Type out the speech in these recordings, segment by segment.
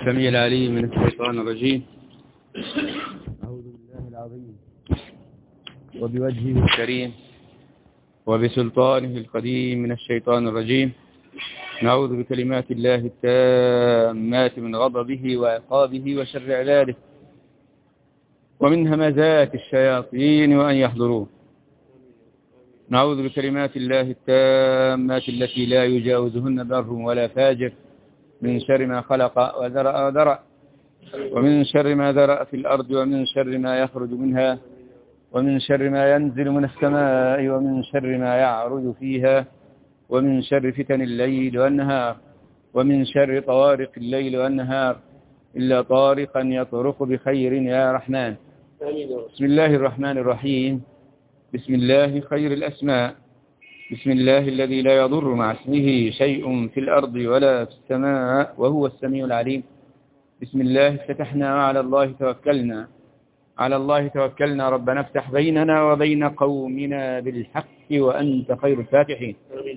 السميع العليم من الشيطان الرجيم. أعوذ بالله العظيم وبوجهه الكريم وبسلطانه القديم من الشيطان الرجيم. نعوذ بكلمات الله التامات من غضبه وعقابه وشر عباده ومن همزات الشياطين وأن يحضرون. نعوذ بكلمات الله التامات التي لا يجاوزهن بر ولا فاجر من شر ما خلق وذرأ وذرأ، ومن شر ما ذرأ في الأرض، ومن شر ما يخرج منها، ومن شر ما ينزل من السماء، ومن شر ما يعرج فيها، ومن شر فتن الليل والنهار، ومن شر طوارق الليل والنهار، إلا طارقا يطرق بخير يا رحمن. بسم الله الرحمن الرحيم. بسم الله خير الأسماء. بسم الله الذي لا يضر مع اسمه شيء في الأرض ولا في السماء وهو السميع العليم. بسم الله افتتحنا وعلى الله توكلنا. على الله توكلنا. ربنا افتح بيننا وبين قومنا بالحق وأنت خير الفاتحين.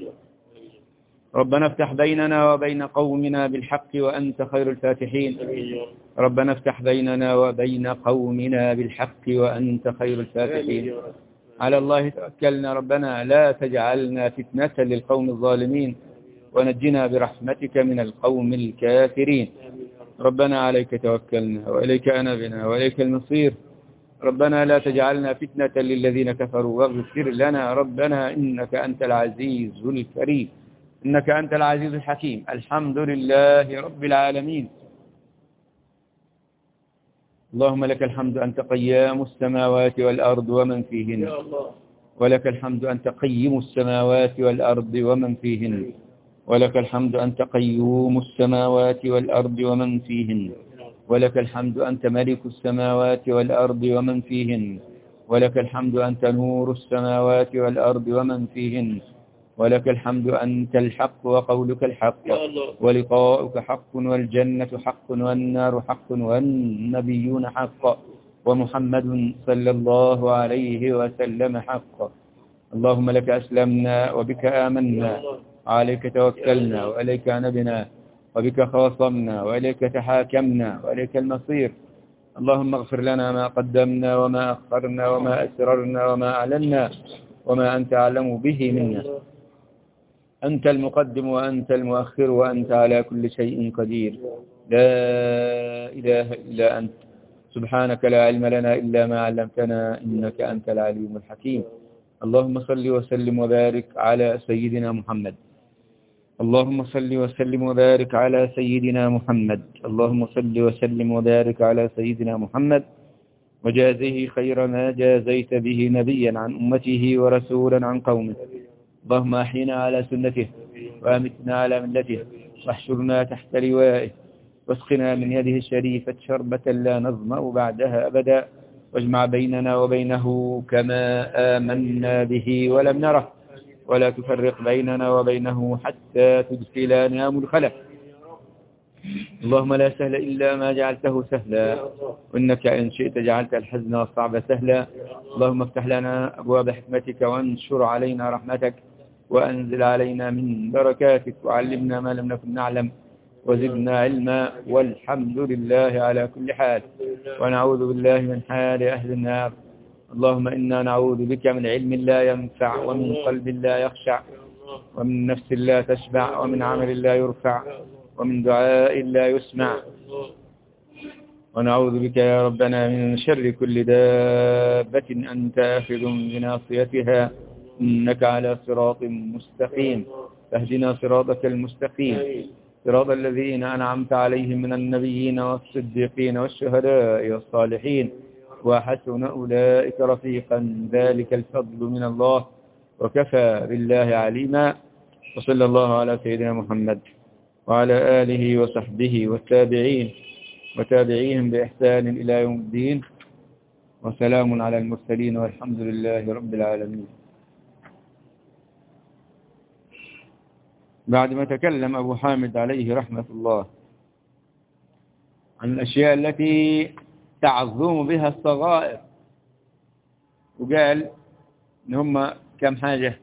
ربنا افتح بيننا وبين قومنا بالحق وأنت خير الفاتحين. ربنا افتح بيننا وبين قومنا بالحق وأنت خير الفاتحين. على الله توكلنا. ربنا لا تجعلنا فتنة للقوم الظالمين ونجنا برحمتك من القوم الكافرين. ربنا عليك توكلنا وإليك أنبنا وإليك المصير. ربنا لا تجعلنا فتنة للذين كفروا واغفر لنا ربنا إنك أنت العزيز الكريم، إنك أنت العزيز الحكيم. الحمد لله رب العالمين. اللهم لك الحمد أنت قيام السماوات والأرض ومن فيهن، ولك الحمد أنت قيم السماوات والأرض ومن فيهن، ولك الحمد أنت قيوم السماوات والأرض ومن فيهن، ولك الحمد أنت ملك السماوات والأرض ومن فيهن، ولك الحمد أنت نور السماوات والأرض ومن فيهن، ولك الحمد أنت الحق وقولك الحق ولقاؤك حق والجنة حق والنار حق والنبيون حق ومحمد صلى الله عليه وسلم حق. اللهم لك أسلمنا وبك آمنا عليك توكلنا وإليك أنبنا وبك خاصمنا وإليك تحاكمنا وإليك المصير. اللهم اغفر لنا ما قدمنا وما أخرنا وما أسررنا وما أعلنا وما أنت أعلم به منا. أنت المقدم وأنت المؤخر وأنت على كل شيء قدير. لا إله إلا أنت سبحانك لا علم لنا إلا ما علمتنا إنك أنت العليم الحكيم. اللهم صل وسلم وبارك على سيدنا محمد. اللهم صل وسلم وبارك على سيدنا محمد. اللهم صل وسلم وبارك على سيدنا محمد وجازه خير ما جازيت به نبيا عن أمته ورسولا عن قومه. اللهم أحينا على سنته وأمتنا على ملته واحشرنا تحت لوائه واسقنا من يده الشريفة شربة لا نظمأ بعدها أبدا، واجمع بيننا وبينه كما آمنا به ولم نره، ولا تفرق بيننا وبينه حتى تدخلنا مدخله. اللهم لا سهل إلا ما جعلته سهلا، وإنك إن شئت جعلت الحزن والصعب سهلا. اللهم افتح لنا أبواب حكمتك وانشر علينا رحمتك وأنزل علينا من بركاتك وعلمنا ما لم نكن نعلم وزدنا علما، والحمد لله على كل حال. ونعوذ بالله من حال أهل النار. اللهم إنا نعوذ بك من علم لا ينفع ومن قلب لا يخشع ومن نفس لا تشبع ومن عمل لا يرفع ومن دعاء لا يسمع. ونعوذ بك يا ربنا من شر كل دابة أنت آخذ بناصيتها إنك على صراط مستقيم. فاهدنا صراطك المستقيم، صراط الذين أنعمت عليهم من النبيين والصديقين والشهداء والصالحين وحسن أولئك رفيقا. ذلك الفضل من الله وكفى بالله عليما. وصلى الله على سيدنا محمد وعلى آله وصحبه والتابعين وتابعيهم بإحسان إلى يوم الدين، وسلام على المرسلين والحمد لله رب العالمين. بعد ما تكلم أبو حامد عليه رحمة الله عن الأشياء التي تعظم بها الصغائر، وقال إن هم كم حاجة؟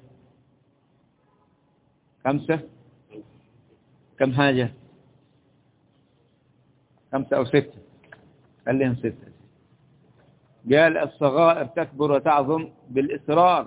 5. كم حاجة؟ 5 أو 6، خليهم 6. قال الصغائر تكبر وتعظم بالإصرار،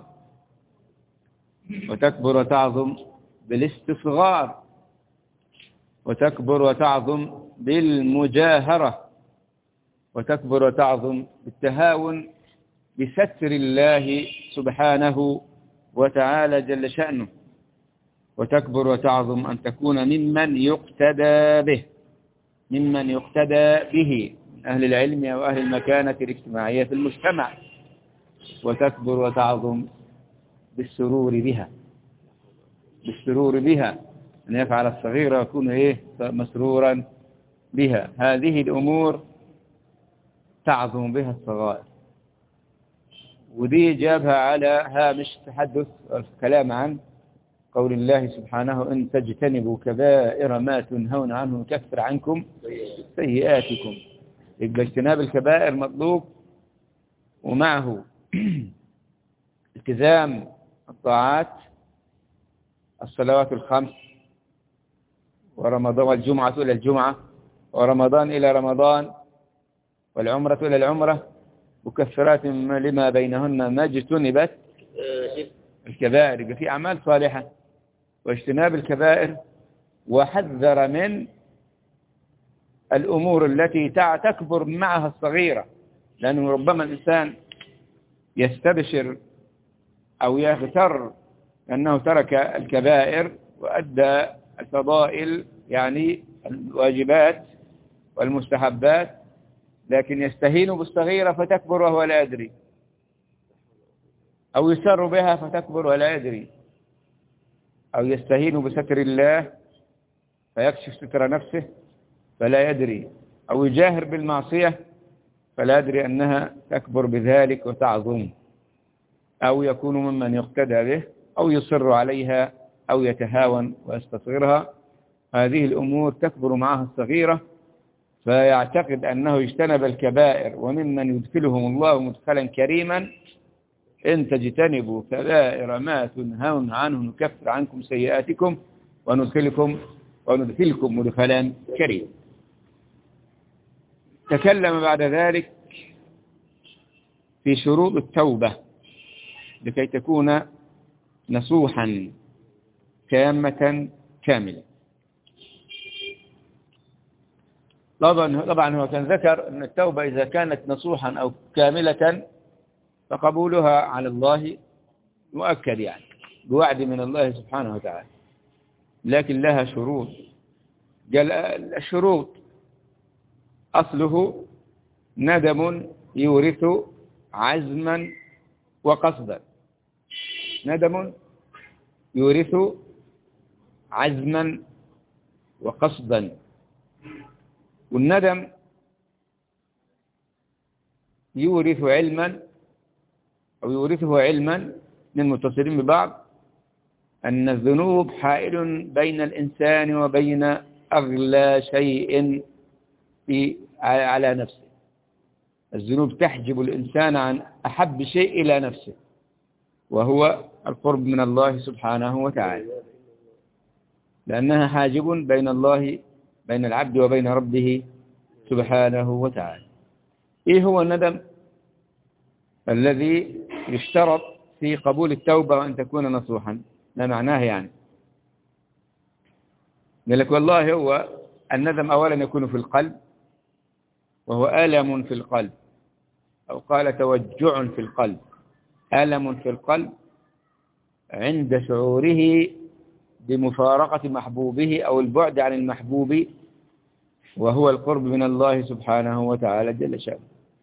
وتكبر وتعظم بالاستصغار، وتكبر وتعظم بالمجاهرة، وتكبر وتعظم بالتهاون بستر الله سبحانه وتعالى جل شأنه، وتكبر وتعظم أن تكون ممن يقتدى به، ممن يقتدى به من أهل العلم أو أهل المكانة الاجتماعية في المجتمع، وتكبر وتعظم بالسرور بها، بالسرور بها، أن يفعل الصغير ويكون مسرورا بها. هذه الأمور تعظم بها الصغائر. ودي جابها على هامش تحدث الكلام عن قول الله سبحانه إن تجتنبوا كبائر ما تنهون عنه نكفر عنكم سيئاتكم. يبقى اجتناب الكبائر مطلوب، ومعه التزام الطاعات، الصلوات الخمس، ورمضان، والجمعة إلى الجمعة، ورمضان إلى رمضان، والعمرة إلى العمرة، مكفرات لما بينهن ما اجتنبت الكبائر. يبقى في أعمال صالحة واجتناب الكبائر، وحذر من الأمور التي تكبر معها الصغيرة، لأنه ربما الإنسان يستبشر أو يغتر أنه ترك الكبائر وأدى الفضائل، يعني الواجبات والمستحبات، لكن يستهين بالصغيرة فتكبر وهو لا يدري، أو يسر بها فتكبر ولا يدري، أو يستهين بستر الله فيكشف ستر نفسه فلا يدري، أو يجاهر بالمعصية فلا يدري أنها تكبر بذلك وتعظم، أو يكون ممن يقتدى به، أو يصر عليها، أو يتهاون ويستصغرها. هذه الأمور تكبر معها الصغيرة، فيعتقد أنه اجتنب الكبائر، وممن يدخلهم الله مدخلا كريما إن تجتنبوا كبائر ما تنهون عنه نكفر عنكم سيئاتكم وندخلكم مدخلا كريما. تكلم بعد ذلك في شروط التوبة لكي تكون نصوحا تامة كاملة. طبعا هو كان ذكر أن التوبة إذا كانت نصوحا أو كاملة فقبولها على الله مؤكد، يعني بوعد من الله سبحانه وتعالى، لكن لها شروط. قال الشروط أصله ندم يورث عزما وقصدا، ندم يورث عزما وقصدا. والندم يورث علما، أو يورثه علما من متصلين ببعض، أن الذنوب حائل بين الإنسان وبين أغلى شيء على نفسه. الذنوب تحجب الإنسان عن أحب شيء إلى نفسه، وهو القرب من الله سبحانه وتعالى، لأنها حاجب بين العبد وبين ربه سبحانه وتعالى. إيه هو الندم الذي يشترط في قبول التوبة وأن تكون نصوحا؟ ما معناه يعني؟ قال لك والله هو الندم أولا يكون في القلب، وهو ألم في القلب، أو قال توجع في القلب، ألم في القلب عند شعوره بمفارقة محبوبه أو البعد عن المحبوب، وهو القرب من الله سبحانه وتعالى جل شأنه.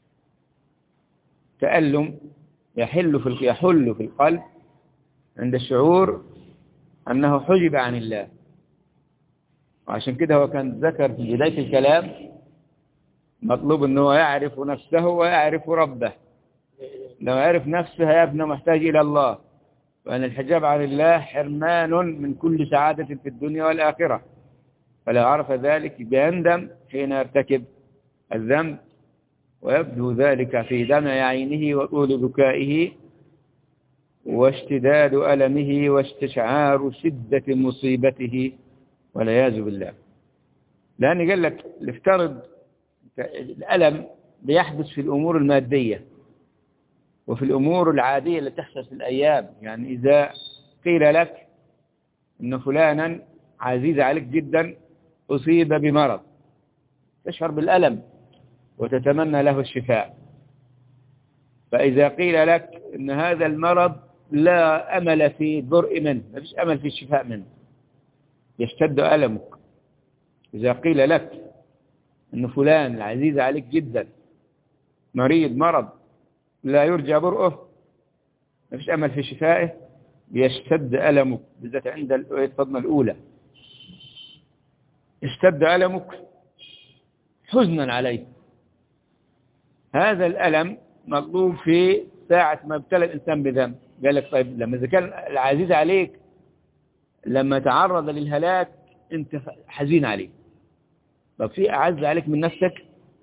تألم يحل في القلب عند الشعور أنه حجب عن الله. وعشان كده هو كان ذكر في بداية الكلام مطلوب أنه يعرف نفسه ويعرف ربه. لو يعرف نفسه يبنى محتاج إلى الله، وأن الحجاب عن الله حرمان من كل سعادة في الدنيا والآخرة. فلو عرف ذلك يندم حين يرتكب الذنب، ويبدو ذلك في دمع عينه وطول بكائه واشتداد ألمه واستشعار شدة مصيبته والعياذ بالله. لأن قال لك افترض الألم بيحدث في الأمور المادية وفي الأمور العادية اللي تحصل في الأيام. يعني إذا قيل لك إن فلانا عزيز عليك جدا أصيب بمرض، تشعر بالألم وتتمنى له الشفاء. فإذا قيل لك إن هذا المرض لا أمل في برء منه، ما فيش أمل في الشفاء منه، يشتد ألمك. إذا قيل لك إن فلان العزيز عليك جدا مريض مرض لا يرجى برؤه، ما فيش أمل في شفائه، يشتد ألمك، بالذات عند الصدمة الأولى اشتد ألمك حزنا عليه. هذا الألم مطلوب في ساعة ما ابتلى الإنسان بذنب. قال لك طيب لما إذا كان العزيز عليك لما تعرض للهلاك أنت حزين عليه، طب في أعز عليك من نفسك؟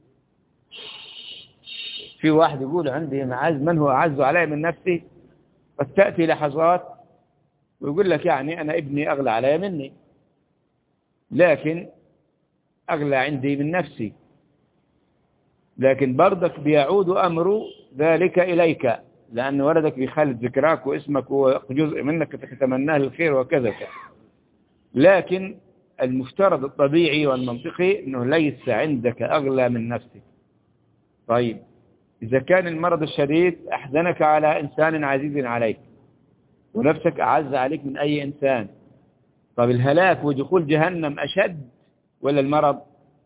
في واحد يقول عندي معز من هو أعز علي من نفسي، قد تأتي لحظات ويقول لك يعني أنا ابني أغلى علي مني، لكن أغلى عندي من نفسي. لكن برضك بيعود أمر ذلك إليك، لأن ولدك بيخالد ذكراك واسمك وجزء منك تتمناه الخير وكذا. لكن المفترض الطبيعي والمنطقي أنه ليس عندك أغلى من نفسك. طيب إذا كان المرض الشديد أحزنك على إنسان عزيز عليك ونفسك أعز عليك من أي إنسان، طب الهلاك ودخول جهنم أشد ولا المرض؟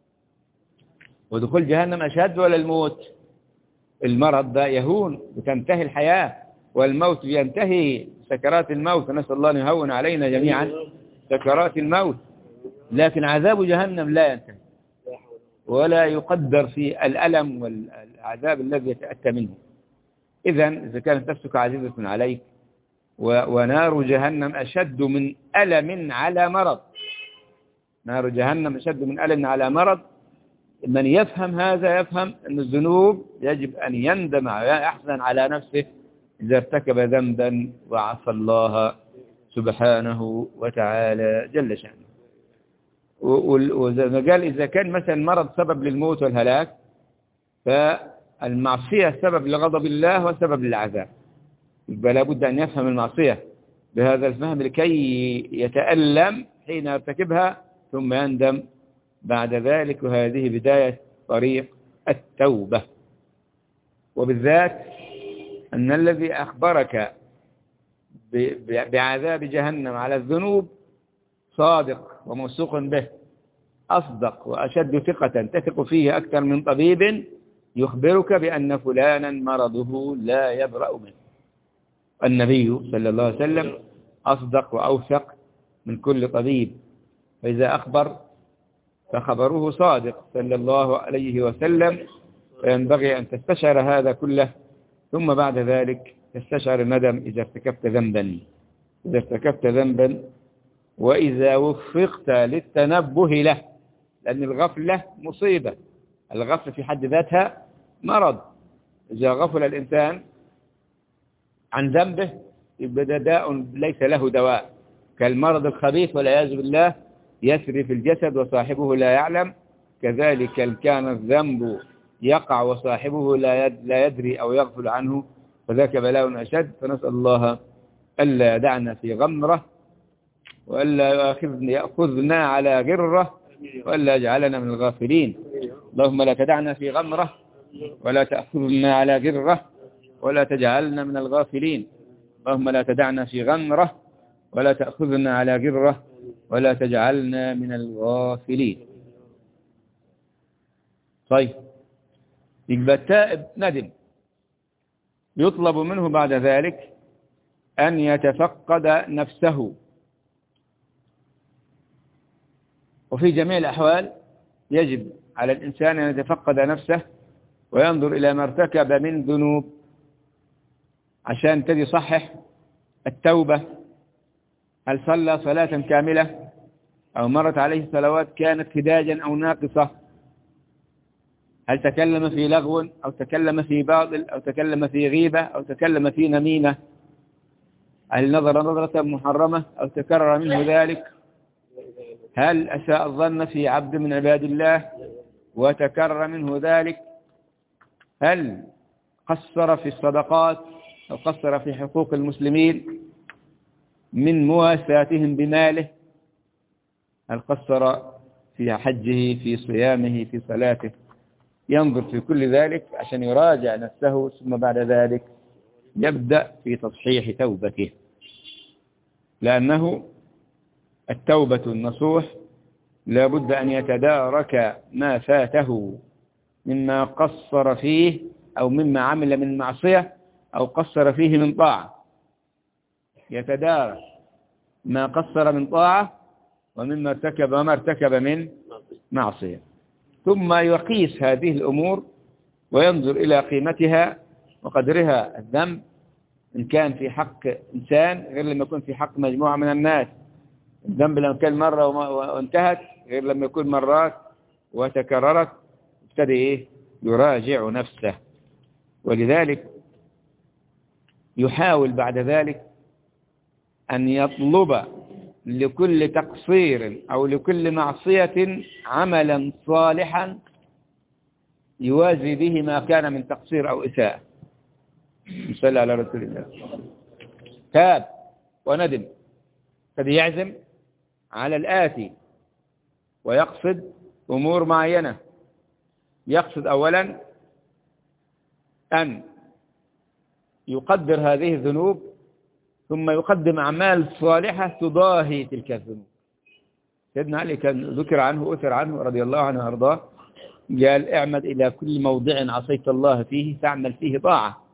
ودخول جهنم أشد ولا الموت؟ المرض ده يهون وتنتهي الحياة، والموت ينتهي سكرات الموت، نسأل الله أن يهون علينا جميعا سكرات الموت. لكن عذاب جهنم لا ينتهي ولا يقدر في الألم والعذاب الذي يتأتى منه. إذا كانت نفسك عزيزة عليك ونار جهنم أشد من ألم على مرض، نار جهنم أشد من ألم على مرض. من يفهم هذا يفهم أن الذنوب يجب أن يندم ويحزن على نفسه إذا ارتكب ذنبا وعصى الله سبحانه وتعالى جل شأنه. وزي ما قال إذا كان مثلا مرض سبب للموت والهلاك، فالمعصية سبب لغضب الله وسبب للعذاب. يبقى لابد أن يفهم المعصية بهذا الفهم لكي يتألم حين يرتكبها ثم يندم بعد ذلك. وهذه بداية طريق التوبة. وبالذات أن الذي أخبرك بعذاب جهنم على الذنوب صادق وموثوق به، أصدق وأشد ثقة تثق فيه أكثر من طبيب يخبرك بأن فلانا مرضه لا يبرأ منه. النبي صلى الله عليه وسلم أصدق وأوثق من كل طبيب، فإذا أخبر فخبره صادق صلى الله عليه وسلم. فينبغي أن تستشعر هذا كله، ثم بعد ذلك تستشعر الندم إذا ارتكبت ذنبا وإذا وفقت للتنبه له، لأن الغفلة مصيبة. الغفلة في حد ذاتها مرض. إذا غفل الإنسان عن ذنبه يبقى داء ليس له دواء، كالمرض الخبيث والعياذ بالله يسري في الجسد وصاحبه لا يعلم. كذلك كان الذنب يقع وصاحبه لا يدري أو يغفل عنه، فذاك بلاء أشد. فنسأل الله ألا يدعنا في غمرة، وألا يأخذنا على غرة، وألا يجعلنا من الغافلين. اللهم لا تدعنا في غمرة ولا تأخذنا على غرة ولا تجعلنا من الغافلين. اللهم لا تدعنا في غمرة ولا تأخذنا على غرة ولا تجعلنا من الغافلين. طيب، يبقى التائب ندم، يطلب منه بعد ذلك أن يتفقد نفسه، وفي جميع الأحوال يجب على الإنسان أن يتفقد نفسه وينظر إلى ما ارتكب من ذنوب عشان تدي صحح التوبة. هل صلى صلاة كاملة أو مرت عليه صلوات كانت خداجا أو ناقصة؟ هل تكلم في لغو أو تكلم في باطل أو تكلم في غيبة أو تكلم في نميمة؟ هل نظر نظرة محرمة أو تكرر منه ذلك؟ هل أساء الظن في عبد من عباد الله وتكرر منه ذلك، هل قصر في الصدقات أو قصر في حقوق المسلمين من مواساتهم بماله؟ هل قصر في حجه، في صيامه، في صلاته؟ ينظر في كل ذلك عشان يراجع نفسه، ثم بعد ذلك يبدأ في تصحيح توبته، لأنه التوبة النصوح لا بد أن يتدارك ما فاته مما قصر فيه أو مما عمل من معصية أو قصر فيه من طاعة، يتدارك ما قصر من طاعة وما ارتكب من معصية، ثم يقيس هذه الأمور وينظر إلى قيمتها وقدرها الذنب، إن كان في حق إنسان غير لما يكون في حق مجموعة من الناس. الذنب لما كان مرة وانتهت غير لما يكون مرات وتكررت، ابتدى يراجع نفسه. ولذلك يحاول بعد ذلك أن يطلب لكل تقصير أو لكل معصية عملا صالحا يوازي به ما كان من تقصير أو إساءة. صلى على رسول الله. تاب وندم، فليعزم على الآتي ويقصد أمور معينة. يقصد أولا أن يقدر هذه الذنوب، ثم يقدم أعمال صالحة تضاهي تلك الذنوب. سيدنا علي كان ذكر عنه أثر عنه رضي الله عنه وأرضاه، قال اعمد إلى كل موضع عصيت الله فيه تعمل فيه طاعة.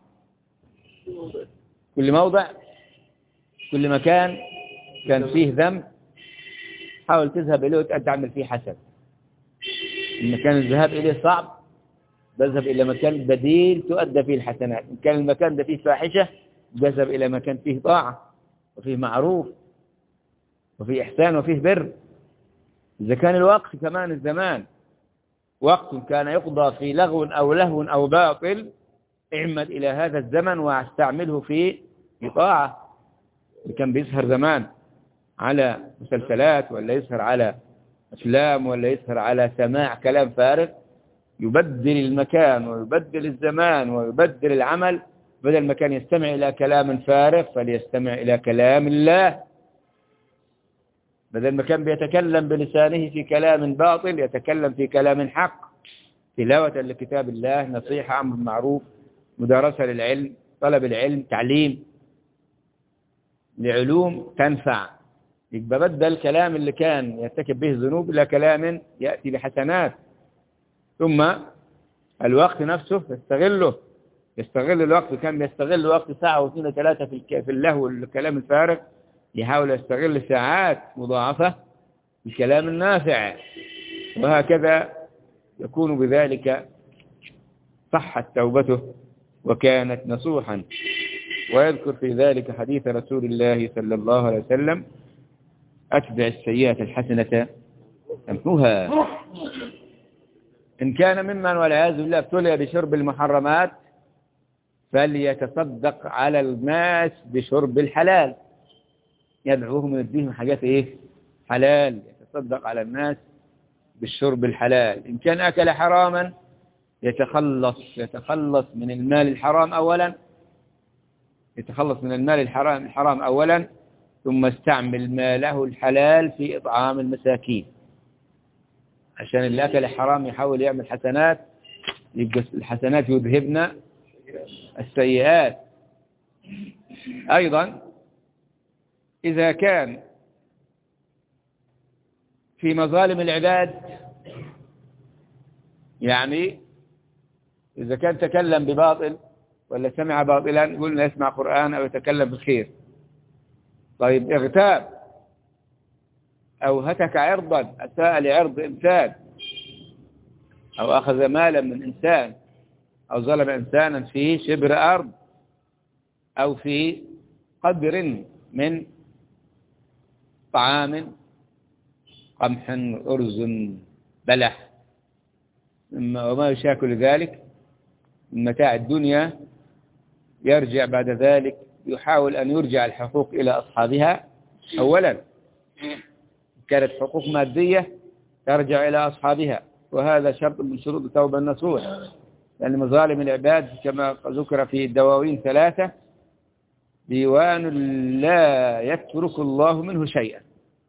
كل موضع، كل مكان كان فيه ذنب حاول تذهب إليه وتعمل فيه حسن. إن كان الذهاب إليه صعب بذهب إلى مكان بديل تؤدى فيه الحسنات. إن كان المكان ده فيه فاحشة بذهب إلى مكان فيه طاعة وفيه معروف وفيه إحسان وفيه بر. إذا كان الوقت كمان الزمان وقت كان يقضى في لهو أو باطل، اعمد إلى هذا الزمن واستعمله في طاعة. كان بيسهر زمان على مسلسلات ولا يسهر على أفلام ولا يسهر على سماع كلام فارغ، يبدل المكان ويبدل الزمان ويبدل العمل. بدل ما كان يستمع إلى كلام فارغ فليستمع إلى كلام الله. بدل ما كان بيتكلم بلسانه في كلام باطل يتكلم في كلام حق، تلاوة لكتاب الله، نصيحة، أمر معروف، مدارسة للعلم، طلب العلم، تعليم لعلوم تنفع. يبقى بدل الكلام اللي كان يرتكب به ذنوب إلى كلام يأتي بحسنات. ثم الوقت نفسه يستغل الوقت. كان يستغل وقت ساعة واثنين وثلاثة في اللهو والكلام الفارغ، يحاول يستغل ساعات مضاعفة بالكلام النافع، وهكذا يكون بذلك صحت توبته وكانت نصوحا. ويذكر في ذلك حديث رسول الله صلى الله عليه وسلم: أتبع السيئة الحسنة تمحوها. إن كان ممن والعياذ بالله ابتلي بشرب المحرمات فليتصدق على الناس بشرب الحلال، يدعوهم ويديهم حاجات حلال، يتصدق على الناس بالشرب الحلال. إن كان أكل حراما يتخلص من المال الحرام أولا، الحرام أولا، ثم استعمل ماله الحلال في إطعام المساكين. عشان اللي أكل حرام يحاول يعمل حسنات، يبقى الحسنات يذهبن السيئات. أيضا إذا كان في مظالم العباد، يعني إذا كان تكلم بباطل ولا سمع باطلا، قلنا يسمع قرآن أو يتكلم بالخير. طيب اغتاب أو هتك عرضا، أساء لعرض إنسان، أو أخذ مالا من إنسان، أو ظلم إنسانا في شبر أرض أو في قدر من طعام، قمح، أرز، بلح، وما يشاكل ذلك من متاع الدنيا، يرجع بعد ذلك يحاول أن يرجع الحقوق إلى أصحابها. أولا كانت حقوق مادية ترجع إلى أصحابها، وهذا شرط من شروط التوبة النصوح، لأن مظالم العباد كما ذكر في الدواوين 3 ديوان لا يترك الله منه شيئا.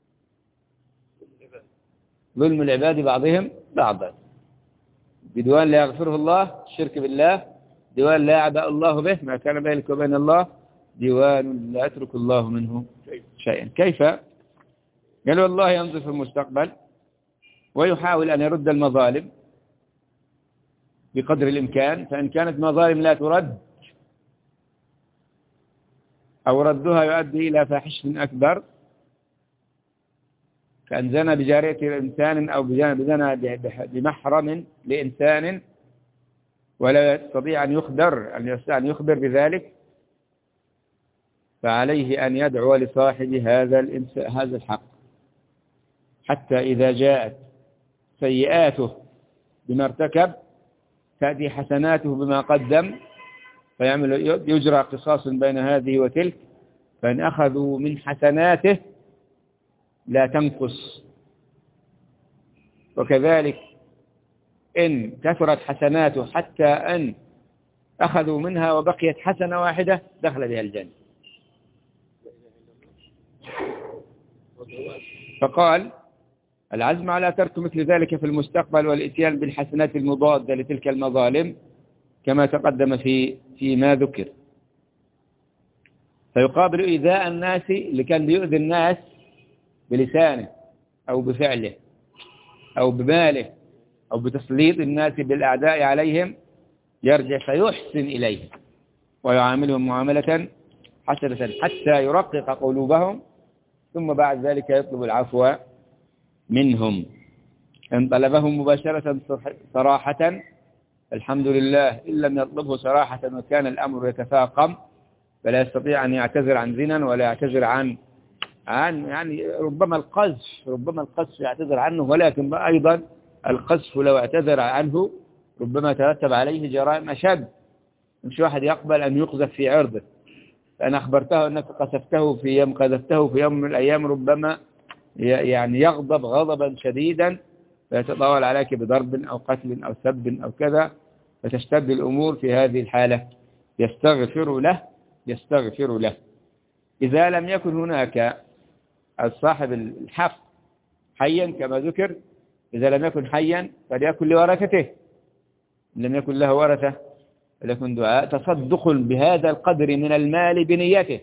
ظلم العباد بعضهم بعضا، بديوان لا يغفره الله، الشرك بالله، ديوان لا يعبأ الله به ما كان بينك وبين الله، ديوان لا يترك الله منه شيئا. كيف؟ قال والله ينظر في المستقبل ويحاول أن يرد المظالم بقدر الإمكان، فإن كانت مظالم لا ترد أو ردها يؤدي إلى فاحشة أكبر، كأن زنى بجارية إنسان أو زنى بمحرم لإنسان ولا يستطيع أن يخبر بذلك، فعليه أن يدعو لصاحب هذا الحق، حتى إذا جاءت سيئاته بما ارتكب تأتي حسناته بما قدم، يجرى قصاص بين هذه وتلك، فإن أخذوا من حسناته لا تنقص، وكذلك إن كثرت حسناته حتى أن أخذوا منها وبقيت حسنة واحدة دخل بها الجنة. فقال العزم على ترك مثل ذلك في المستقبل والإتيان بالحسنات المضادة لتلك المظالم كما تقدم فيما ذكر. فيقابل إيذاء الناس اللي كان بيؤذي الناس بلسانه أو بفعله أو بماله أو بتسليط الناس بالأعداء عليهم، يرجع فيحسن إليهم ويعاملهم معاملة حسنة حتى يرقق قلوبهم، ثم بعد ذلك يطلب العفو منهم. إن طلبهم مباشرة صراحة الحمد لله، إن لم يطلبه صراحة وكان الأمر يتفاقم فلا يستطيع أن يعتذر عن زنا ولا يعتذر عن يعني ربما القذف يعتذر عنه، ولكن أيضا القذف لو اعتذر عنه ربما ترتب عليه جرائم أشد. مش واحد يقبل أن يقذف في عرضه، فأنا أخبرته أنك قذفته في يوم من الأيام ربما يعني يغضب غضبا شديدا فيتطاول عليك بضرب أو قتل أو سب أو كذا، فتشتد الأمور. في هذه الحالة يستغفر له. إذا لم يكن هناك صاحب الحق حيا كما ذكر، إذا لم يكن حيا فليكن لورثته، إن لم يكن له ورثة فليكن دعاء تصدق بهذا القدر من المال بنيته،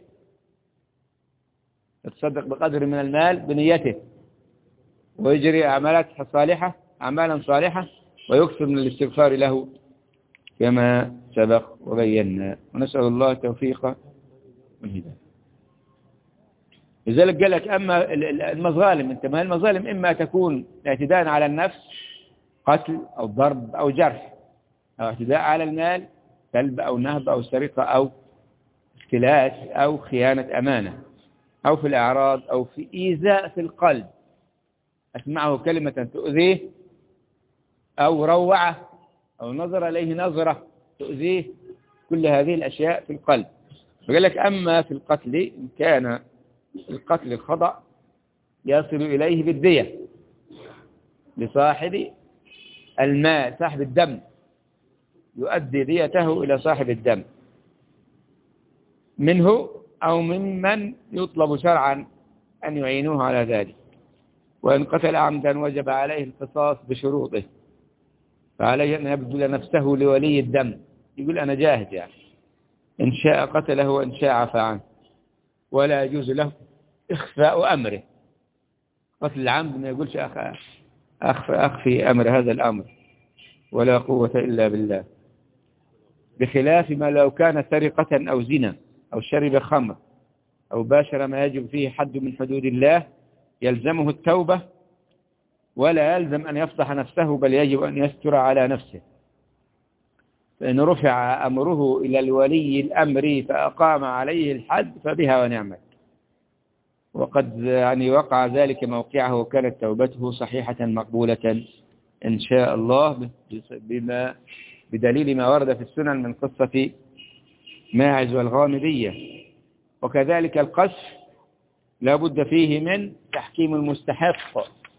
يتصدق بقدر من المال بنيته ويجري أعمالا صالحة ويكثر من الاستغفار له كما سبق وبينا، ونسأل الله التوفيق والهداية. لذلك قال لك أما المظالم، ما المظالم إما تكون اعتداء على النفس قتل أو ضرب أو جرح، أو اعتداء على المال سلب أو نهب أو سرقة أو اختلاس أو خيانة أمانة، أو في الأعراض، أو في إيذاء في القلب، أسمعه كلمة تؤذيه أو روعه أو نظر إليه نظرة تؤذيه، كل هذه الأشياء في القلب. فقال لك أما في القتل إن كان القتل الخطأ يصل إليه بالدية لصاحب المال، صاحب الدم يؤدي ديته إلى صاحب الدم منه أو ممن يطلب شرعا أن يعينوه على ذلك. وإن قتل عمدا وجب عليه القصاص بشروطه، فعليه أن يبذل نفسه لولي الدم، يقول أنا جاهز يعني، إن شاء قتله وإن شاء عفى عنه، ولا يجوز له إخفاء أمره. قتل العمد ما يقولش أخفي أمر هذا الأمر، ولا قوة إلا بالله، بخلاف ما لو كان سرقة أو زنا أو شرب خمر أو باشر ما يجب فيه حد من حدود الله يلزمه التوبة، ولا يلزم أن يفضح نفسه، بل يجب أن يستر على نفسه. فإن رفع أمره إلى الولي الأمر فأقام عليه الحد فبها ونعمت، وقد يعني وقع ذلك موقعه وكانت توبته صحيحة مقبولة إن شاء الله، بدليل ما ورد في السنن من قصة ماعز والغامدية. وكذلك القذف لا بد فيه من تحكيم المستحق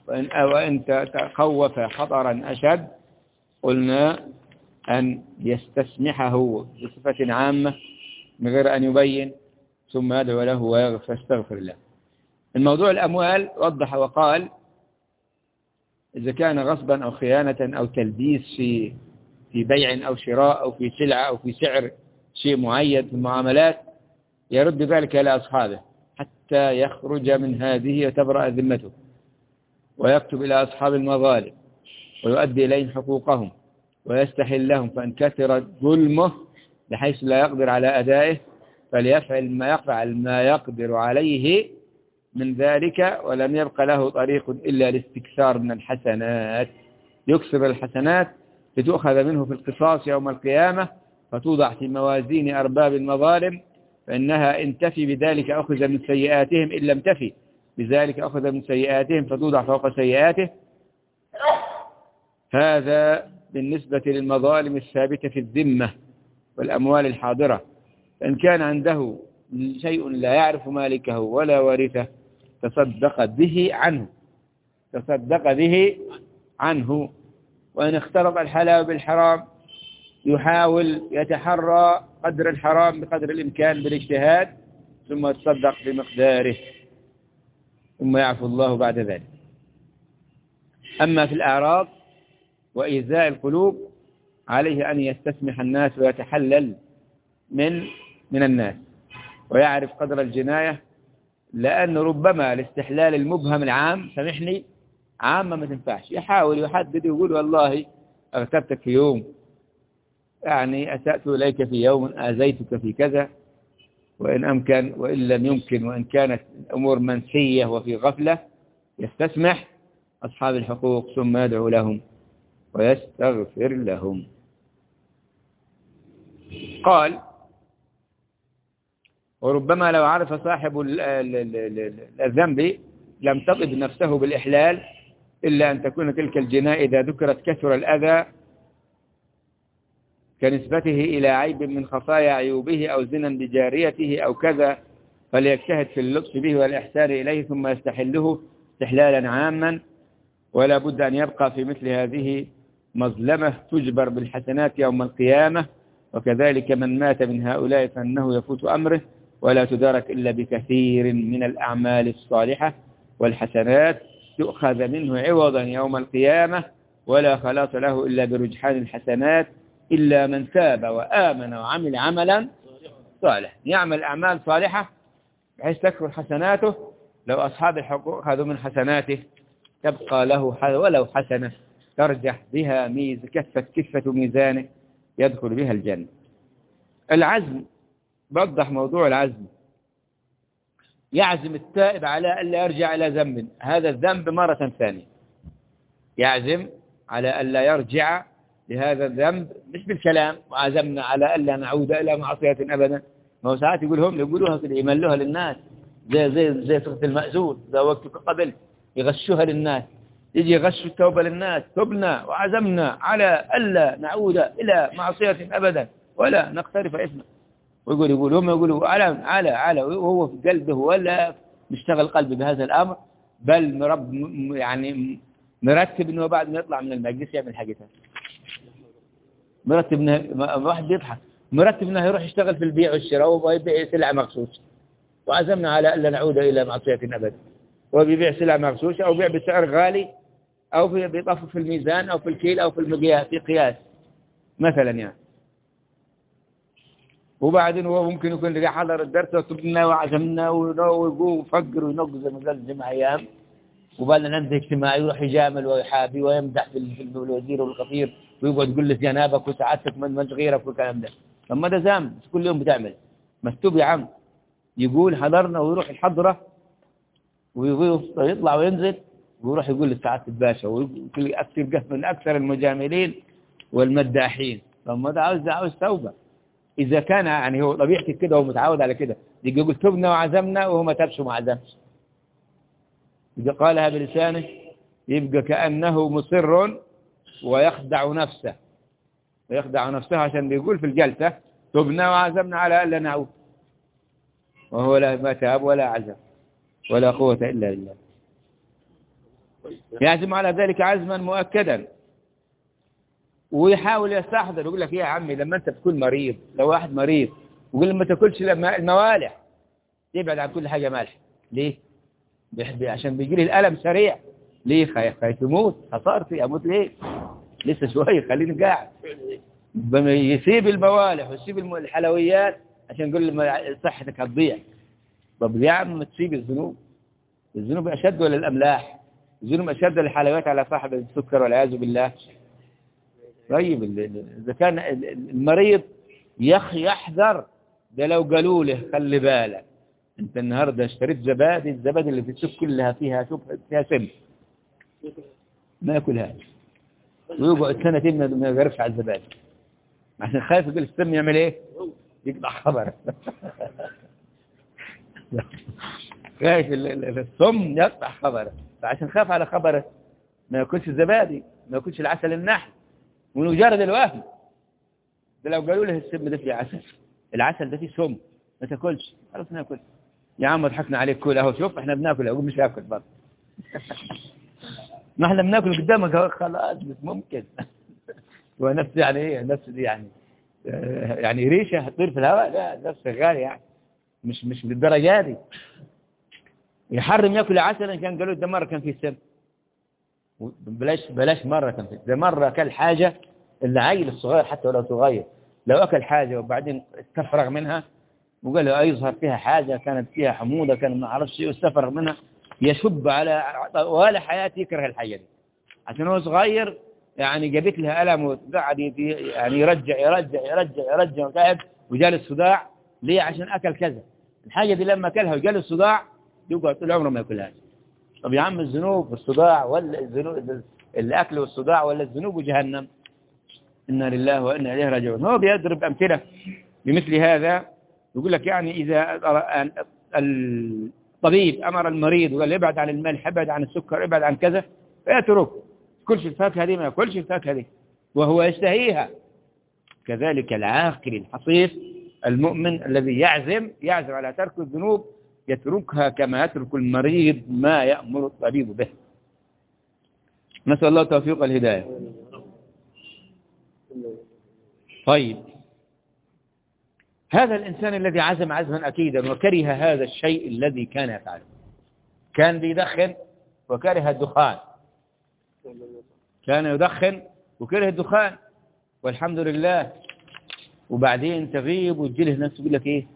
وإن تخوف خطرا أشد قلنا أن يستسمحه بصفة عامة من غير أن يبين، ثم يدعو له ويستغفر له. الموضوع الأموال وضح وقال إذا كان غصبا أو خيانة أو تلبيس في بيع أو شراء أو في سلعة أو في سعر شيء معين في المعاملات يرد ذلك إلى أصحابه حتى يخرج من هذه وتبرأ ذمته، ويكتب إلى أصحاب المظالم ويؤدي إليهم حقوقهم ويستحل لهم، فإن كثر ظلمه بحيث لا يقدر على أدائه فليفعل ما يقدر عليه من ذلك، ولم يبق له طريق إلا الاستكثار من الحسنات، يكثر الحسنات لتؤخذ منه في القصاص يوم القيامة فتوضع في موازين أرباب المظالم، فإنها إن تفي بذلك أخذ من سيئاتهم، إن لم تفي بذلك أخذ من سيئاتهم فتوضع فوق سيئاته. هذا بالنسبة للمظالم الثابتة في الذمة والأموال الحاضرة. فإن كان عنده شيء لا يعرف مالكه ولا وارثه تصدق به عنه. وإن اختلط الحلال بالحرام يحاول يتحرى قدر الحرام بقدر الإمكان بالاجتهاد ثم يتصدق بمقداره ثم يعفو الله بعد ذلك. أما في الأعراض وإيذاء القلوب عليه أن يستسمح الناس ويتحلل من الناس ويعرف قدر الجناية، لأن ربما الاستحلال المبهم العام سامحني عامة ما تنفعش، يحاول يحدد ويقول والله اغتبتك في يوم، يعني أسأت إليك في يوم، آذيتك في كذا، وإن أمكن وإن لم يمكن، وإن كانت الأمور منسية وفي غفلة يستسمح أصحاب الحقوق ثم يدعو لهم ويستغفر لهم. قال وربما لو عرف صاحب الذنب لم تطب نفسه بالإحلال إلا أن تكون تلك الجناية إذا ذكرت كثر الأذى كنسبته إلى عيب من خفايا عيوبه أو زنا بجاريته أو كذا، فليجتهد في اللطف به والإحسان إليه ثم يستحله استحلالا عاما. ولا بد أن يبقى في مثل هذه مظلمة تجبر بالحسنات يوم القيامة، وكذلك من مات من هؤلاء فإنه يفوت أمره ولا تدرك إلا بكثير من الأعمال الصالحة، والحسنات تؤخذ منه عوضا يوم القيامة، ولا خلاص له إلا برجحان الحسنات إلا من تاب وآمن وعمل عملا صالحا. يعمل أعمال صالحة بحيث تكثر حسناته، لو أصحاب الحقوق هذو من حسناته تبقى له ولو حسنة ترجح بها كفة ميزانه يدخل بها الجنة. العزم، بوضح موضوع العزم. يعزم التائب على ألا يرجع إلى ذنب هذا الذنب مرة ثانية، يعزم على ألا يرجع لهذا الذنب، مش بالكلام وعزمنا على ألا نعود إلى معصية أبدا. ما هو ساعات يقولوها كده، يملوها للناس زي صيغة المأذون، زي وقتك قبل يغشوها للناس، يجي يغشوا التوبة للناس، تبنا وعزمنا على ألا نعود إلى معصية أبدا ولا نقترف إثما، هم يقولوا على وهو في قلبه ولا مشتغل قلبه بهذا الأمر، بل يعني مرتب إنه بعد ما يطلع من المجلس يعمل حاجتها، مرتب إنه واحد بيضحك، مرتب إنه يروح يشتغل في البيع والشراء ويبيع سلعة مخصوص، وعزمنا على ألا نعود إلى معصية أبدا، وبيبيع سلعة مغشوشة أو بيع بسعر غالي أو بيطفف في الميزان أو في الكيل أو في المقياس في قياس مثلا يعني. وبعدين هو ممكن يكون لقى حضر الدرس وطبنا وعزمنا ويقوم وفقر وينقذ زي ما قال جمع أيام، وبعدين ننزل اجتماعي ويروح يجامل ويحابي ويمدح في الوزير والغفير ويقعد يقول له جنابك وسعادتك من صغيرك والكلام ده. لما ده زام كل يوم بتعمل مكتوب يا عم، يقول حضرنا ويروح الحضرة ويطلع وينزل ويروح يقول لسعادة الباشا، ويقول أكثر من أكثر المجاملين والمداحين. لما ده عاوز توبة. إذا كان يعني هو طبيعتي كده ومتعود على كده، يجي يقول تبنا وعزمنا وهو ما تبش وما عزمش، إذا قالها بلسانه يبقى كأنه مصر ويخدع نفسه عشان بيقول في الجلسة تبنا وعزمنا على ألا نعود، وهو لا ما تاب ولا عزم ولا قوة إلا بالله. يعزم على ذلك عزما مؤكدا، ويحاول يستحضر. يقول لك إيه يا عمي لما أنت تكون مريض، لو واحد مريض ويقول لما تاكلش الموالح، تبعد عن كل حاجة مالح. ليه؟ عشان بيجي لي الألم سريع. ليه؟ خايف يموت، خسارتي أموت ليه؟ لسه شوية خليني قاعد. يسيب الموالح ويسيب الحلويات عشان يقول لي صحتك هتضيع. طب يا عم تسيب الذنوب. الذنوب أشد ولا الأملاح؟ الذنوب أشد ولا الحلويات على صاحب السكر والعياذ بالله. طيب إذا كان المريض يحذر، ده لو قالوا له خلي بالك انت النهارده اشتريت زبادي، الزبادي اللي في السوق كلها فيها سم، ما ياكلهاش ويقعد سنتين ما يقربش على الزبادي عشان خايف يقول السم يعمل ايه؟ يقطع خبره. خايف السم يقطع خبره، فعشان خاف على خبره ما ياكلش الزبادي، ما ياكلش العسل النحل. ومجرد الوهم ده لو قالوا له السم ده فيه عسل، العسل ده فيه سم، ما تاكلش، خلاص ناكل. يا عم ضحكنا عليك، كل اهو شوف احنا بناكل، اقول مش هاكل برضه. ما احنا بناكل قدامك خلاص مش ممكن. ونفس يعني ايه؟ نفس دي يعني ريشه هتطير في الهواء؟ لا نفس شغال يعني، مش بالدرجه دي. يحرم ياكل عسل ان كان قالوا ده مره كان فيه سم. بلاش مره كان فيه ده، مره اكل حاجه. العيل الصغير حتى ولو صغير لو اكل حاجه وبعدين استفرغ منها وقال له يظهر فيها حاجه كانت فيها حموضه، كان ما اعرفش ايه، واستفرغ منها، يشب على ولا حياتي يكره الحاجه دي عشان هو صغير. يعني جابت لها الم وقعد يعني يرجع وتعب وجاله الصداع. ليه؟ عشان اكل كذا. الحاجه دي لما اكلها وجاله الصداع يقعد طول عمره ما ياكلهاش. طب يا عم الذنوب والصداع، ولا الذنوب الاكل والصداع، ولا الذنوب وجهنم؟ إنا لله وإنا إليه راجعون. هو بيضرب أمثلة بمثل هذا، يقول لك يعني إذا الطبيب أمر المريض وقال ابعد عن الملح، ابعد عن السكر، ابعد عن كذا، فيترك كلش الفاكهة دي، ما ياكلش الفاكهة دي وهو يشتهيها. كذلك العاقل الحصيف المؤمن الذي يعزم على ترك الذنوب يتركها كما يترك المريض ما يأمر الطبيب به. نسأل الله توفيق الهداية. طيب هذا الإنسان الذي عزم عزما أكيدا وكره هذا الشيء الذي كان يفعله، كان بيدخن وكره الدخان، كان يدخن وكره الدخان والحمد لله، وبعدين تغيب وتجيله ناس يقول لك ايه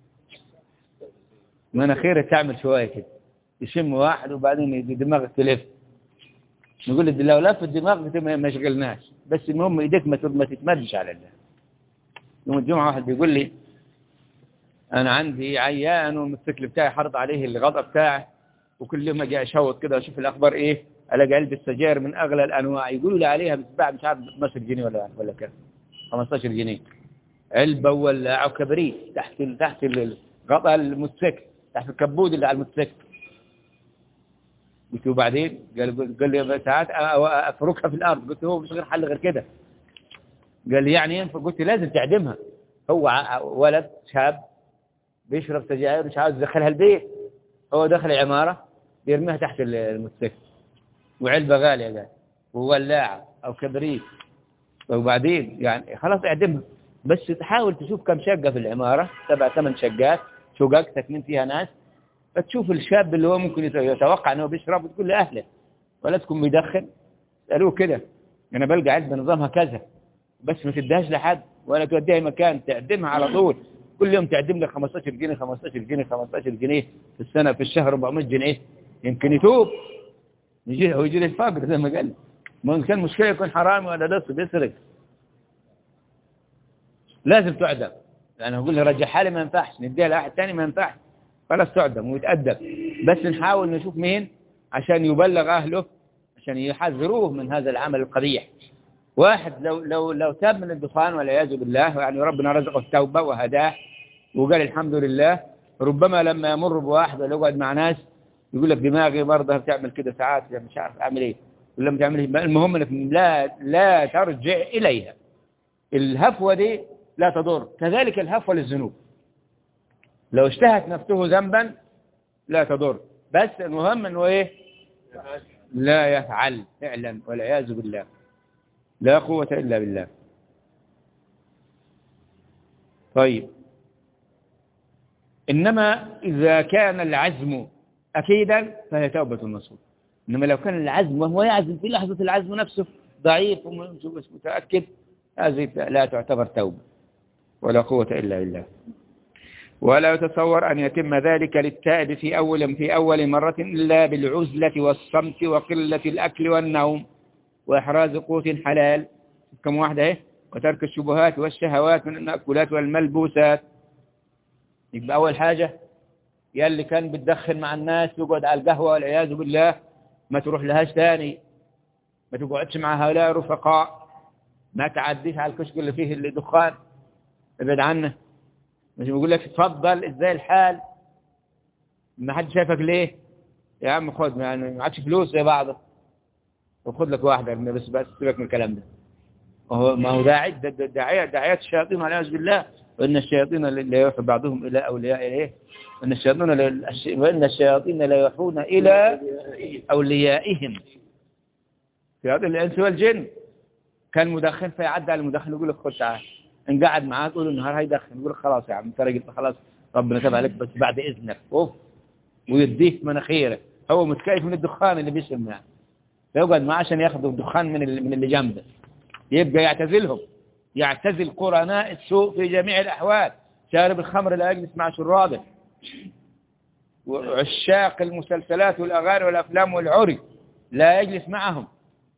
مناخيرك تعمل شوية كده، يشم واحد وبعدين دماغك تلف. نقول له لو لف الدماغ ما يشغلناش، بس المهم ايديك ما تتمدش على الله. يوم الجمعة واحد بيقول لي أنا عندي عيان والموتوسيكل بتاعي حرض عليه الغطاء بتاعه، وكل يوم أجي أشوط كده أشوف الأخبار إيه، ألاقي علبة سجاير من أغلى الأنواع، يقولوا لي عليها بتتباع مش عارف 12 جنيه ولا كام، 15 جنيه علبة ولا كبريت تحت الغطاء الموتوسيكل، تحت الكبود اللي على الموتوسيكل. قلت له بعدين؟ قال لي ساعات أفركها في الأرض. قلت له هو مش غير حل غير كده. قال لي يعني ينفع؟ قلت لازم تعدمها. هو ولد شاب بيشرب سجاير مش عاوز يدخلها البيت، هو دخل العمارة بيرميها تحت الموتوسيكل، وعلبة غالية قال وولاعة أو كبريت، وبعدين يعني خلاص اعدمها. بس تحاول تشوف كم شقة في العمارة، 7-8 شقات، شقق ساكنين فيها ناس، فتشوف الشاب اللي هو ممكن يتوقع أنه بيشرب وتقول لأهله ولا تكون بيدخن، قالوه كده أنا بلقى علبة نظامها كذا، بس ما تديهاش لحد ولا توديها مكان، تعدمها على طول. كل يوم تعدم لك 15 جنيه 15 جنيه 15 جنيه في السنة، في الشهر 400 جنيه، يمكن يتوب يجي له الفقر زي ما قال. ما كان مشكلة يكون حرامي ولا لص بيسرق، لازم تعدم. يعني أقول له رجع حالي ما ينفعش، نديها لأحد ثاني ما ينفعش، خلاص تعدم ويتأدب. بس نحاول نشوف مين عشان يبلغ أهله عشان يحذروه من هذا العمل القبيح. واحد لو تاب من الدخان والعياذ بالله، يعني ربنا رزقه التوبة وهداه وقال الحمد لله، ربما لما يمر بواحد ولا يقعد مع ناس يقول لك دماغي برضه بتعمل كده ساعات مش عارف اعمل ايه ولا ما تعمل ايه. المهم انك لا ترجع اليها. الهفوه دي لا تضر، كذلك الهفوه للذنوب لو اشتهت نفسه ذنبا لا تضر، بس المهم انه ايه لا يفعل فعلا والعياذ بالله. لا قوة إلا بالله. طيب، إنما إذا كان العزم أكيدا فهي توبة النصوح. إنما لو كان العزم وهو يعزم في لحظة العزم نفسه ضعيف ومش متأكد، هذه لا تعتبر توبة ولا قوة إلا بالله. ولا يتصور أن يتم ذلك للتائب في أول مرة إلا بالعزلة والصمت وقلة الأكل والنوم وإحراز قوت حلال كم واحدة إيه، وترك الشبهات والشهوات من المأكولات والملبوسات. يبقى أول حاجة يلي كان بتدخن مع الناس يقعد على القهوة والعياذ بالله ما تروح لهاش تاني، ما تقعدش مع هؤلاء رفقاء، ما تعديش على الكشك اللي فيه الدخان، ابعد عنه. مش بيقول لك اتفضل ازاي الحال، ما حد شايفك ليه يا عم، خد يعني ما عادش فلوس زي بعض وخد لك واحدة بس سيبك من الكلام ده. ما هو داعيات الشياطين والعياذ بالله. وإن الشياطين لا يوحي بعضهم إلى أولياء إليه وإن الشياطين لا يوحون إلى أوليائهم، شياطين الإنس والجن. كان مدخن فيعدى على المدخن يقول لك خد تعال، إن قعد معاه طول النهار هيدخن، يقول لك خلاص يا عم أنت راجل خلاص ربنا تاب عليك بس بعد إذنك ويديه مناخيره. هو متكيف من الدخان اللي بيشم يعني، فيقعد معاه عشان ياخذوا الدخان من اللي جنبه. يبقى يعتزلهم، يعتزل قرناء السوء في جميع الأحوال. شارب الخمر لا يجلس مع شرابه، وعشاق المسلسلات والأغاني والأفلام والعري لا يجلس معهم.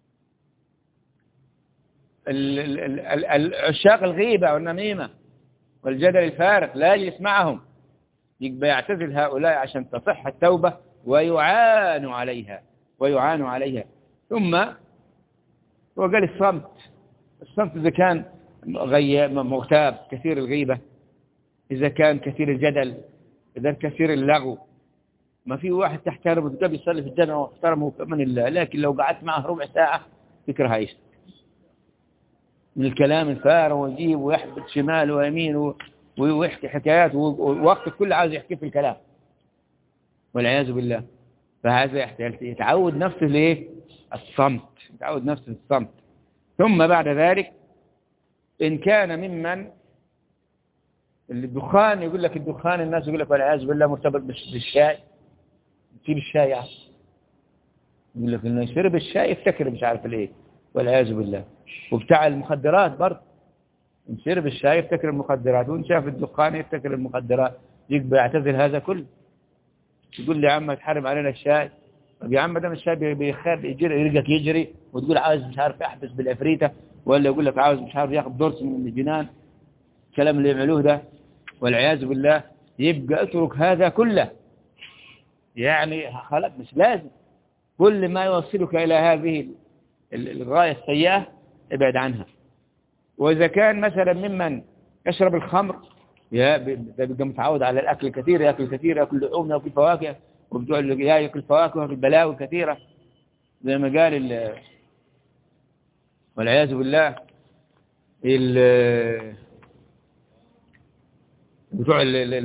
عشاق الغيبة والنميمة والجدل الفارغ لا يجلس معهم. يبقى يعتزل هؤلاء عشان تصح التوبة ويعانوا عليها. ثم وقال الصمت إذا كان مغتاب كثير الغيبة، إذا كان كثير الجدل، إذا كثير اللغو. ما في واحد تحترمه قبل يصلي في الجامع واحترمه من الله، لكن لو قعدت معه ربع ساعة فكرها عيش من الكلام الفارغ ويجيب ويحبط شمال ويمين ويحكي حكايات ووقت كله عاوز يحكي في الكلام والعياذ بالله. فهذا يحتاج يتعود نفسه ليه؟ الصمت، يتعود نفسه الصمت. ثم بعد ذلك إن كان ممن الدخان، يقول لك الدخان الناس يقول لك والعياذ بالله مرتبط بالشاي، تجيب الشاي يعني يقول لك إنه يشرب الشاي يفتكر مش عارف ليه والعياذ بالله. وبتاع المخدرات برضه يشرب الشاي يفتكر المخدرات، وإن شاف الدخان يفتكر المخدرات. يبقى يعتزل هذا كله. يقول لي يا عم تحرم علينا الشاي، طب يا عم ده الشاي بيخاف يرجك يجري، وتقول عاوز مش عارف يحبس بالعفريته، ولا يقول لك عاوز مش عارف ياخذ درس من الجنان، الكلام اللي يعملوه ده والعياذ بالله. يبقى اترك هذا كله، يعني خلاص مش لازم. كل ما يوصلك إلى هذه الغاية السيئة ابعد عنها. وإذا كان مثلا ممن يشرب الخمر بيبقى متعود على الأكل الكثير، يأكل كثير، يأكل لحوم، يأكل فواكه، وبتوع يأكل فواكه ويأكل بلاوي كثيرة زي ما قال والعياذ بالله بتوع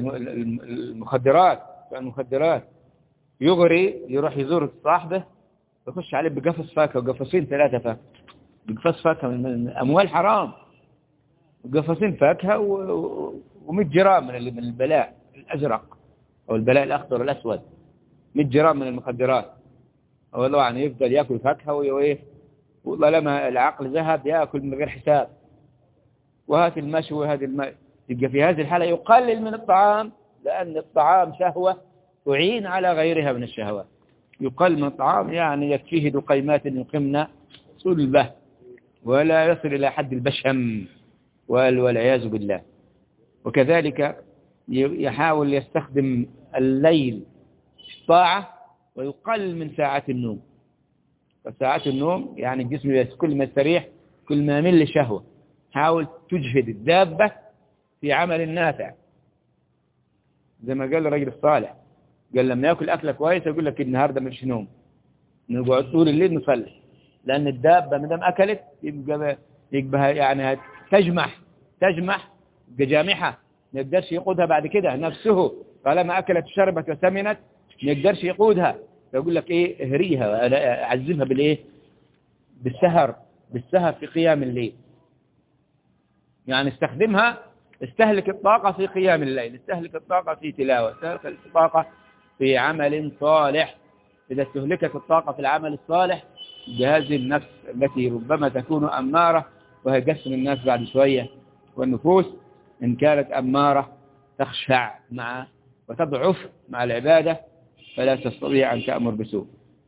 المخدرات يغري يروح يزور صاحبه يخش عليه بقفص فاكهة وقفصين 3 فاكهة، بقفص فاكهة من أموال حرام، قفصين فاكهة و100 جرام من البلاء الأزرق أو البلاء الأخضر الأسود، 100 جرام من المخدرات. والله يعني يفضل يأكل فاكهة والله لما العقل ذهب يأكل من غير حساب. وهات المشي وهذه يبقى في هذه الحالة يقلل من الطعام، لأن الطعام شهوة تعين على غيرها من الشهوات. يقل من الطعام يعني يكفيه دقيمات يقمن صلبه ولا يصل إلى حد البشم والعياذ بالله. وكذلك يحاول يستخدم الليل طاعة ويقل من ساعات النوم. فساعات النوم يعني الجسم كل ما يستريح كل ما يمل لشهوة. حاول تجهد الدابة في عمل نافع، زي ما قال الرجل الصالح، قال لما يأكل أكلة كويسة يقول لك النهاردة مش نوم، نقعد طول الليل نصلي، لأن الدابة مدام أكلت يبقى يعني تجمح جامحة، ما يقدرش يقودها بعد كده نفسه، طالما أكلت وشربت وسمنت ما يقدرش يقودها، فيقول لك إيه اهريها أعزمها بالإيه؟ بالسهر في قيام الليل. يعني استهلك الطاقة في قيام الليل، استهلك الطاقة في تلاوة، استهلك الطاقة في عمل صالح. إذا استهلكت الطاقة في العمل الصالح بهذه النفس التي ربما تكون أمارة، وهي قسم الناس بعد شوية، والنفوس إن كانت أمارة تخشع وتضعف مع العبادة، فلا تستطيع أن تأمر بسوء.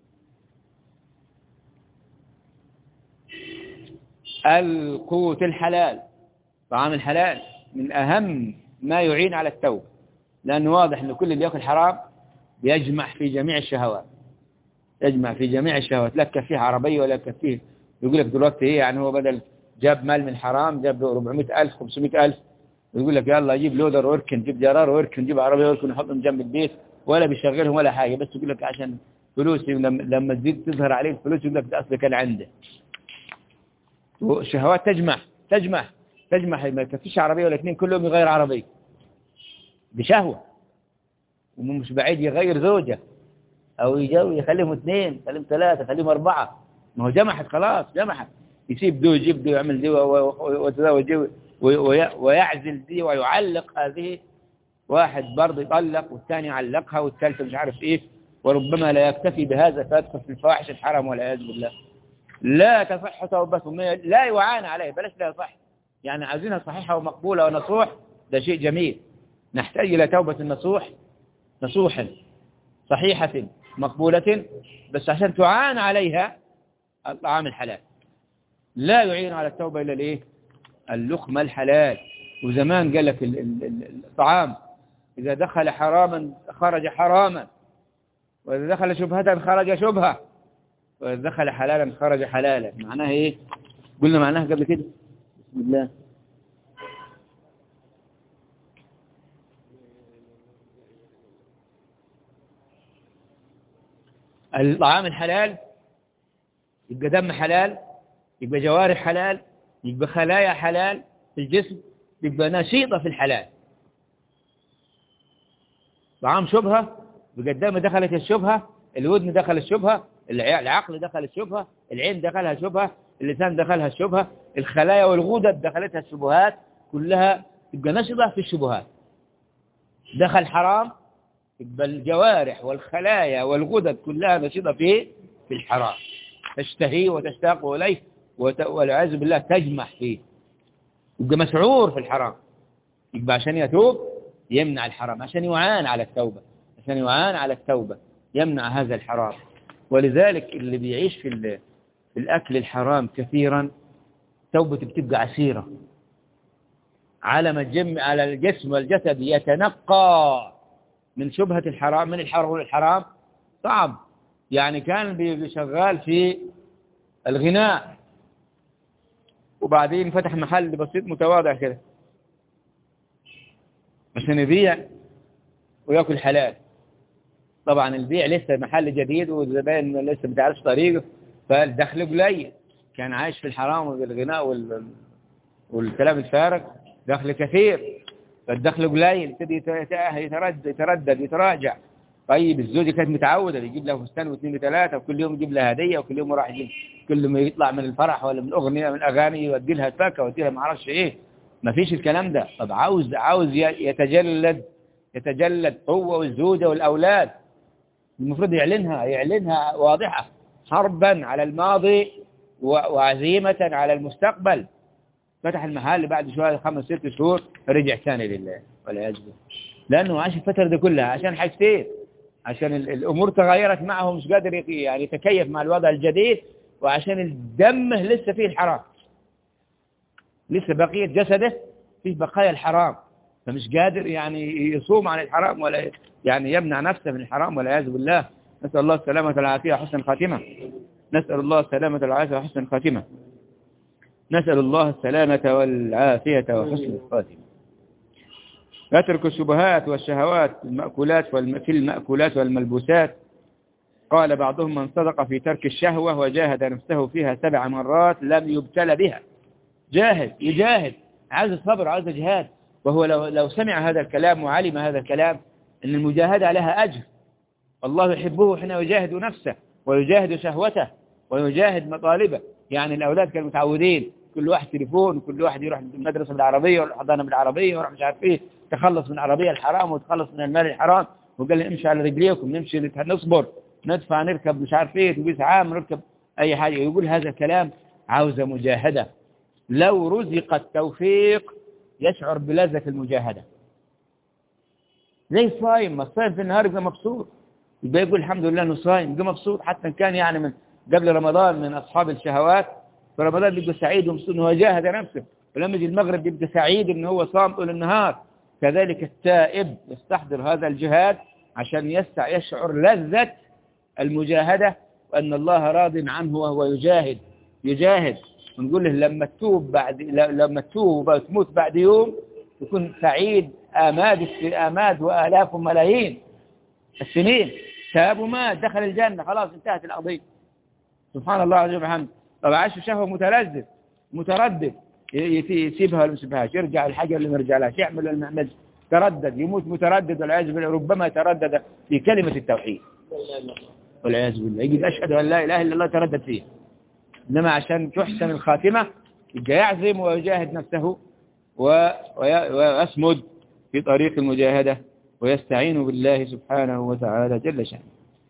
القوت الحلال، طعام الحلال من أهم ما يعين على التوبة، لأنه واضح أن كل اللي يأكل حرام يجمع في جميع الشهوات، لا تكفيه عربية ولا تكفيه. يقول لك دلوقتي إيه يعني، هو بدل جاب مال من حرام، جاب 400,000 500,000، ويقول لك يلا يجيب لودر ويركن، جيب جرار ويركن، جيب عربية ويركن، يحطهم جنب البيت ولا بيشغلهم ولا حاجة، بس يقول لك عشان فلوسي، لما تزيد تظهر عليه الفلوس يقول لك ده أصل كان عنده. والشهوات تجمع ما تكفيش عربية ولا اثنين، كلهم يغير عربية بشهوة، ومش بعيد يغير زوجة أو يخليهم 2 يخليهم 3 يخليهم 4. ما هو جمحت خلاص، يسيب دو يجيب دو، يعمل دو ويتزوج دو ويعزل دي ويعلق هذه، واحد برضه يطلق والثاني يعلقها والثالث مش عارف إيه، وربما لا يكتفي بهذا فيدخل في الفواحش الحرام والعياذ بالله. لا تصح توبتهم، لا يعانى عليه، بلاش لا يصح، يعني عايزينها صحيحة ومقبولة ونصوح، ده شيء جميل. نحتاج إلى توبة نصوح صحيحة مقبولة، بس عشان تعان عليها الطعام الحلال. لا يعين على التوبة إلا الإيه؟ اللقمة الحلال. وزمان قال لك الطعام إذا دخل حراما خرج حراما، وإذا دخل شبهة خرج شبهة، وإذا دخل حلالا خرج حلالا. معناها إيه؟ قلنا معناها قبل كده. بسم الله. الطعام الحلال يبقى دم حلال، يبقى جوارح حلال، يبقى خلايا حلال في الجسم، يبقى نشيطة في الحلال. طعام شبهة يبقى الدم دخلت الشبهة، الودن دخل الشبهة، العقل دخل الشبهة، العين دخلها شبهة، اللسان دخلها الشبهة، الخلايا والغدد دخلتها الشبهات، كلها تبقى نشطة في الشبهات. دخل حرام يبقى الجوارح والخلايا والغدد كلها نشطة في الحرام، تشتهي وتشتاق إليه والعياذ بالله تجمع فيه، يبقى مسعور في الحرام. يبقى عشان يتوب يمنع الحرام، عشان يعان على التوبة يمنع هذا الحرام. ولذلك اللي بيعيش في الأكل الحرام كثيرا توبته بتبقى عسيرة على الجسم والجسد، يتنقى من شبهة الحرام، من الحرام صعب. يعني كان بيشغال في الغناء وبعدين فتح محل بسيط متواضع كده عشان يبيع ويأكل حلال. طبعا البيع لسه محل جديد والزبائن لسه بتعرفش طريقه، فالدخل قليل. كان عايش في الحرام والغناء والكلام الفارغ، دخل كثير فالدخل قليل، يبتدي يتردد يتراجع. طيب الزوجة كانت متعودة يجيب له فستان واثنين وثلاثة، وكل يوم يجيب لها هدية، وكل يوم راح يجيب، كل ما يطلع من الفرح ولا من أغنية من أغاني يودي لها فاكهة ويودي لها ما اعرفش إيه. ما فيش الكلام ده. طب عاوز يتجلد هو والزوجة والأولاد، المفروض يعلنها واضحة، حربا على الماضي وعزيمة على المستقبل. فتح المحل بعد شوية 5-6 شهور رجع ثاني لله والعياذ بالله، لأنه عاش الفترة دي كلها عشان حاجتين: عشان الأمور تغيرت معه مش قادر يعني يتكيف مع الوضع الجديد، وعشان الدم لسه فيه الحرام، لسه بقية جسده فيه بقايا الحرام، فمش قادر يعني يصوم عن الحرام ولا يعني يمنع نفسه من الحرام والعياذ بالله. نسأل الله السلامة والعافية وحسن الخاتمة. نسأل الله السلامة والعافية وحسن الخاتمة. نسأل الله السلامة والعافية وحسن الخاتمة. يترك الشبهات والشهوات في المأكولات والملبوسات. قال بعضهم: من صدق في ترك الشهوة وجاهد نفسه فيها 7 مرات لم يبتل بها. يجاهد، عايز الصبر، عايز جهاد. وهو لو سمع هذا الكلام وعلم هذا الكلام أن المجاهدة لها أجر، الله يحبه حين يجاهد نفسه ويجاهد شهوته ويجاهد مطالبه. يعني الأولاد كانوا متعودين كل واحد تليفون، وكل واحد يروح المدرسة بالعربية ويروح الحضانة بالعربية ويروح مش عارف ايه، تخلص من العربية الحرام وتخلص من المال الحرام. وقال لي امشي على رجليكم، نمشي نصبر، ندفع، نركب مش عارف ايه اتوبيس عام، نركب اي حاجة. يقول هذا كلام عاوز مجاهدة. لو رزق التوفيق يشعر بلذة المجاهدة. زي الصايم، ما الصايم في النهار يبقى مبسوط، يبقى يقول الحمد لله انه صايم، يبقى مبسوط. حتى ان كان يعني من قبل رمضان من اصحاب الشهوات، في رمضان بيبقى سعيد ومبسوط انه جاهد نفسه، ولما يجي المغرب بيبقى سعيد انه هو صام طول النهار. كذلك التائب يستحضر هذا الجهاد عشان يشعر لذة المجاهدة، وأن الله راض عنه وهو يجاهد. ونقول له لما تتوب وتموت بعد يوم تكون سعيد آماد وآلاف وملايين السنين. تاب ومات دخل الجنة، خلاص انتهت القضية. سبحان الله عز وجل. طب عاش شهوة متردد، يسيبها ولا ما يسيبهاش، يرجع الحاجة اللي ما يرجعلهاش، يعمل ولا ما يعملش، تردد، يموت متردد والعياذ بالله. ربما تردد في كلمة التوحيد والعياذ بالله، يجي أشهد أن لا إله إلا الله تردد فيه. إنما عشان تحسن الخاتمة يبقى يعزم ويجاهد نفسه ويصمد في طريق المجاهدة ويستعين بالله سبحانه وتعالى جل شأنه.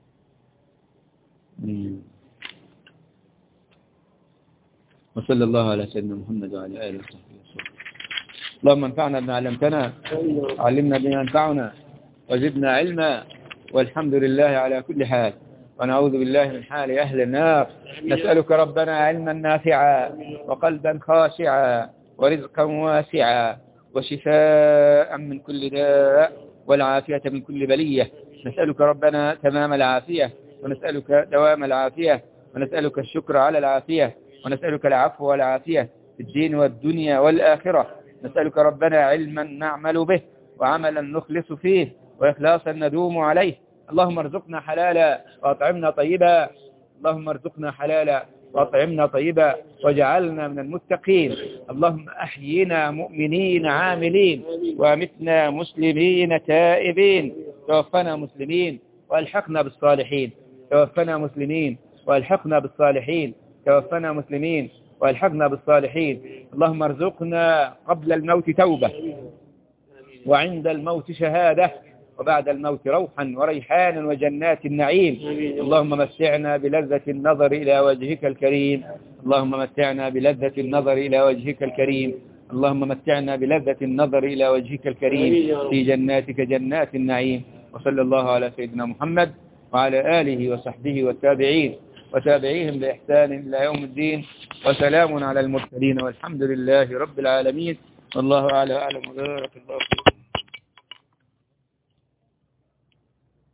وصلى الله على سيدنا محمد وعلى آله وصحبه وسلم. اللهم انفعنا بما علمتنا، علمنا بما ينفعنا، وزدنا علما، والحمد لله على كل حال. ونعوذ بالله من حال أهل النار. نسألك ربنا علما نافعا وقلبا خاشعا ورزقا واسعا وشفاء من كل داء والعافية من كل بلية. نسألك ربنا تمام العافية، ونسألك دوام العافية، ونسألك الشكر على العافية، ونسألك العفو والعافية في الدين والدنيا والآخرة. نسألك ربنا علما نعمل به، وعملا نخلص فيه، وإخلاصا ندوم عليه. اللهم ارزقنا حلالا وأطعمنا طيبا، اللهم ارزقنا حلالا وأطعمنا طيبا، وجعلنا من المتقين. اللهم أحينا مؤمنين عاملين، وأمتنا مسلمين تائبين، توفنا مسلمين وألحقنا بالصالحين، توفنا مسلمين وألحقنا بالصالحين، توفنا مسلمين وألحقنا بالصالحين. اللهم ارزقنا قبل الموت توبة، وعند الموت شهادة، وبعد الموت روحا وريحانا وجنات النعيم. اللهم متعنا بلذة النظر إلى وجهك الكريم، اللهم متعنا بلذة النظر إلى وجهك الكريم، اللهم متعنا بلذة النظر إلى وجهك الكريم في جناتك جنات النعيم. وصلى الله على سيدنا محمد وعلى آله وصحبه والتابعين وتابعيهم بإحسان إلى يوم الدين. وسلام على المرسلين، والحمد لله رب العالمين. والله أعلم وبارك الله فيكم.